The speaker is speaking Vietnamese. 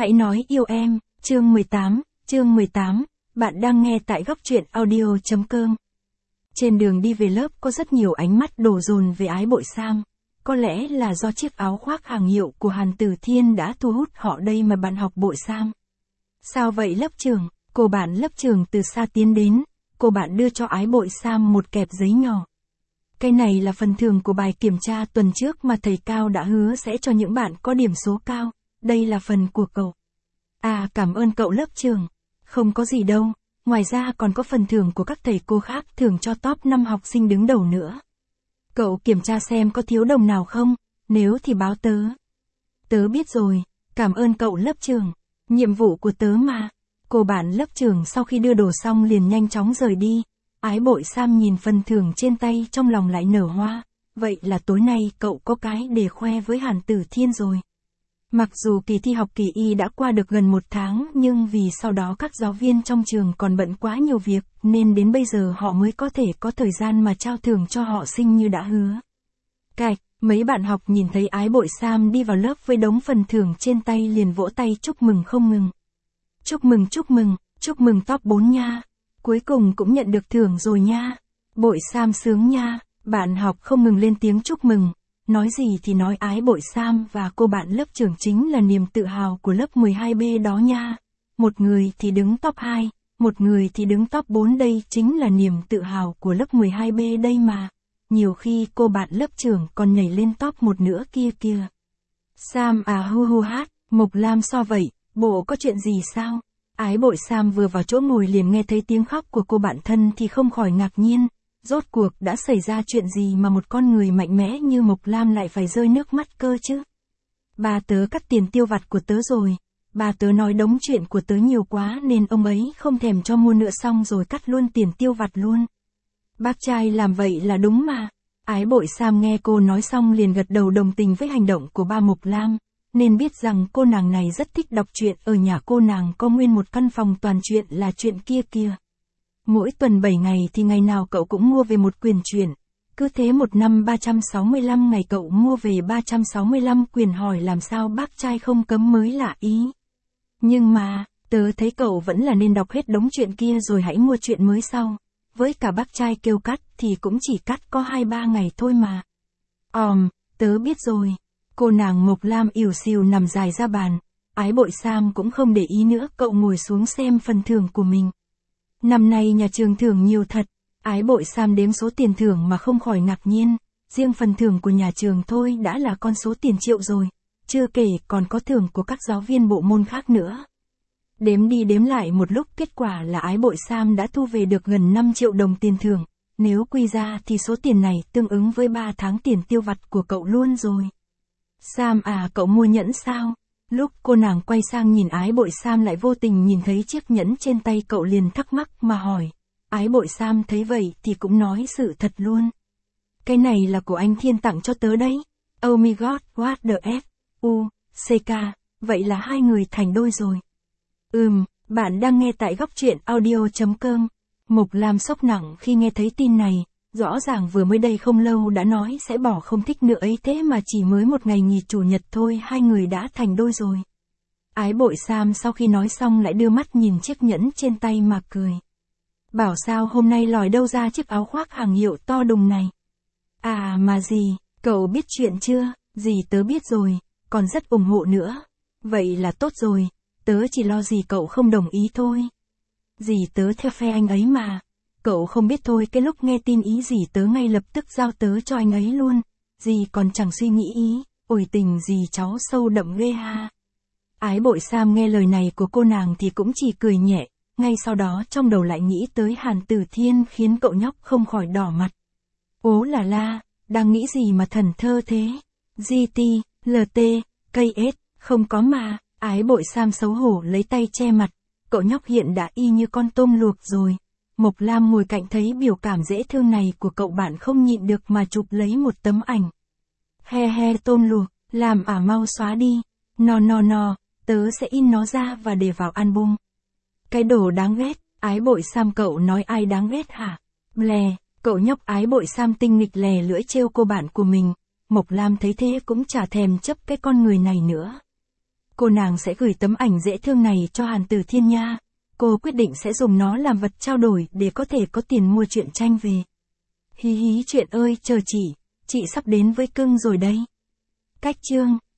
Hãy nói yêu em, chương 18, bạn đang nghe tại góc truyện audio.com. Trên đường đi về lớp có rất nhiều ánh mắt đổ dồn về Ái Bội Sam. Có lẽ là do chiếc áo khoác hàng hiệu của Hàn Tử Thiên đã thu hút họ đây mà bạn học Bội Sam. Sao vậy lớp trưởng? Cô bạn lớp trưởng từ xa tiến đến, cô bạn đưa cho Ái Bội Sam một kẹp giấy nhỏ. Cái này là phần thưởng của bài kiểm tra tuần trước mà thầy Cao đã hứa sẽ cho những bạn có điểm số cao. Đây là phần của cậu. À, cảm ơn cậu lớp trưởng. Không có gì đâu, ngoài ra còn có phần thưởng của các thầy cô khác thưởng cho top 5 học sinh đứng đầu nữa. Cậu kiểm tra xem có thiếu đồng nào không, nếu thì báo tớ. Tớ biết rồi, cảm ơn cậu lớp trưởng. Nhiệm vụ của tớ mà. Cô bạn lớp trưởng sau khi đưa đồ xong liền nhanh chóng rời đi. Ái Bội Sam nhìn phần thưởng trên tay trong lòng lại nở hoa. Vậy là tối nay cậu có cái để khoe với Hàn Tử Thiên rồi. Mặc dù kỳ thi học kỳ y đã qua được gần 1 tháng nhưng vì sau đó các giáo viên trong trường còn bận quá nhiều việc nên đến bây giờ họ mới có thể có thời gian mà trao thưởng cho họ sinh như đã hứa. Cạch, mấy bạn học nhìn thấy Ái Bội Sam đi vào lớp với đống phần thưởng trên tay liền vỗ tay chúc mừng không ngừng. Chúc mừng top 4 nha. Cuối cùng cũng nhận được thưởng rồi nha. Bội Sam sướng nha. Bạn học không ngừng lên tiếng chúc mừng. Nói gì thì nói Ái Bội Sam và cô bạn lớp trưởng chính là niềm tự hào của lớp 12B đó nha. Một người thì đứng top 2, một người thì đứng top 4, đây chính là niềm tự hào của lớp 12B đây mà. Nhiều khi cô bạn lớp trưởng còn nhảy lên top 1 nữa kia kìa. Sam à hu hu hát, Mộc Lam so vậy, bộ có chuyện gì sao? Ái Bội Sam vừa vào chỗ ngồi liền nghe thấy tiếng khóc của cô bạn thân thì không khỏi ngạc nhiên. Rốt cuộc đã xảy ra chuyện gì mà một con người mạnh mẽ như Mộc Lam lại phải rơi nước mắt cơ chứ? Ba tớ cắt tiền tiêu vặt của tớ rồi. Ba tớ nói đống chuyện của tớ nhiều quá nên ông ấy không thèm cho mua nữa xong rồi cắt luôn tiền tiêu vặt luôn. Bác trai làm vậy là đúng mà. Ái Bội Sam nghe cô nói xong liền gật đầu đồng tình với hành động của ba Mộc Lam, nên biết rằng cô nàng này rất thích đọc truyện, ở nhà cô nàng có nguyên một căn phòng toàn truyện là chuyện kia kìa. Mỗi tuần 7 ngày thì ngày nào cậu cũng mua về một quyển truyện. Cứ thế một năm 365 ngày cậu mua về 365 quyển, hỏi làm sao bác trai không cấm mới lạ ý. Nhưng mà, tớ thấy cậu vẫn là nên đọc hết đống truyện kia rồi hãy mua truyện mới sau. Với cả bác trai kêu cắt thì cũng chỉ cắt có 2-3 ngày thôi mà. Tớ biết rồi. Cô nàng Mộc Lam ỉu xìu nằm dài ra bàn. Ái Bội Sam cũng không để ý nữa, cậu ngồi xuống xem phần thưởng của mình. Năm nay nhà trường thưởng nhiều thật. Ái Bội Sam đếm số tiền thưởng mà không khỏi ngạc nhiên. Riêng phần thưởng của nhà trường thôi đã là con số tiền triệu rồi. Chưa kể còn có thưởng của các giáo viên bộ môn khác nữa. Đếm đi đếm lại một lúc kết quả là Ái Bội Sam đã thu về được gần 5 triệu đồng tiền thưởng. Nếu quy ra thì số tiền này tương ứng với 3 tháng tiền tiêu vặt của cậu luôn rồi. Sam à, cậu mua nhẫn sao? Lúc cô nàng quay sang nhìn Ái Bội Sam lại vô tình nhìn thấy chiếc nhẫn trên tay cậu liền thắc mắc mà hỏi. Ái Bội Sam thấy vậy thì cũng nói sự thật luôn. Cái này là của anh Thiên tặng cho tớ đấy. Oh my god, what the f, CK, vậy là hai người thành đôi rồi. Bạn đang nghe tại góc truyện audio.com. Mộc Lam sốc nặng khi nghe thấy tin này. Rõ ràng vừa mới đây không lâu đã nói sẽ bỏ không thích nữa ấy, thế mà chỉ mới một ngày nghỉ chủ nhật thôi hai người đã thành đôi rồi. Ái Bội Sam sau khi nói xong lại đưa mắt nhìn chiếc nhẫn trên tay mà cười. Bảo sao hôm nay lòi đâu ra chiếc áo khoác hàng hiệu to đùng này. À mà gì, cậu biết chuyện chưa? Dì tớ biết rồi, còn rất ủng hộ nữa. Vậy là tốt rồi, tớ chỉ lo dì cậu không đồng ý thôi. Dì tớ theo phe anh ấy mà. Cậu không biết thôi, cái lúc nghe tin ý dì tớ ngay lập tức giao tớ cho anh ấy luôn. Dì còn chẳng suy nghĩ ý, ôi tình dì cháu sâu đậm ghê ha. Ái Bội Sam nghe lời này của cô nàng thì cũng chỉ cười nhẹ, ngay sau đó trong đầu lại nghĩ tới Hàn Tử Thiên khiến cậu nhóc không khỏi đỏ mặt. Ố là la, đang nghĩ gì mà thần thơ thế? GT, LT, KS, không có mà. Ái Bội Sam xấu hổ lấy tay che mặt, cậu nhóc hiện đã y như con tôm luộc rồi. Mộc Lam ngồi cạnh thấy biểu cảm dễ thương này của cậu bạn không nhịn được mà chụp lấy một tấm ảnh. He tôm luộc, làm mau xóa đi. No, tớ sẽ in nó ra và để vào album. Cái đồ đáng ghét, Ái Bội Sam cậu nói ai đáng ghét hả? Lè, cậu nhóc Ái Bội Sam tinh nghịch lè lưỡi trêu cô bạn của mình. Mộc Lam thấy thế cũng chả thèm chấp cái con người này nữa. Cô nàng sẽ gửi tấm ảnh dễ thương này cho Hàn Tử Thiên nha. Cô quyết định sẽ dùng nó làm vật trao đổi để có thể có tiền mua truyện tranh về. Hí hí chuyện ơi chờ chị sắp đến với cưng rồi đây. Cách chương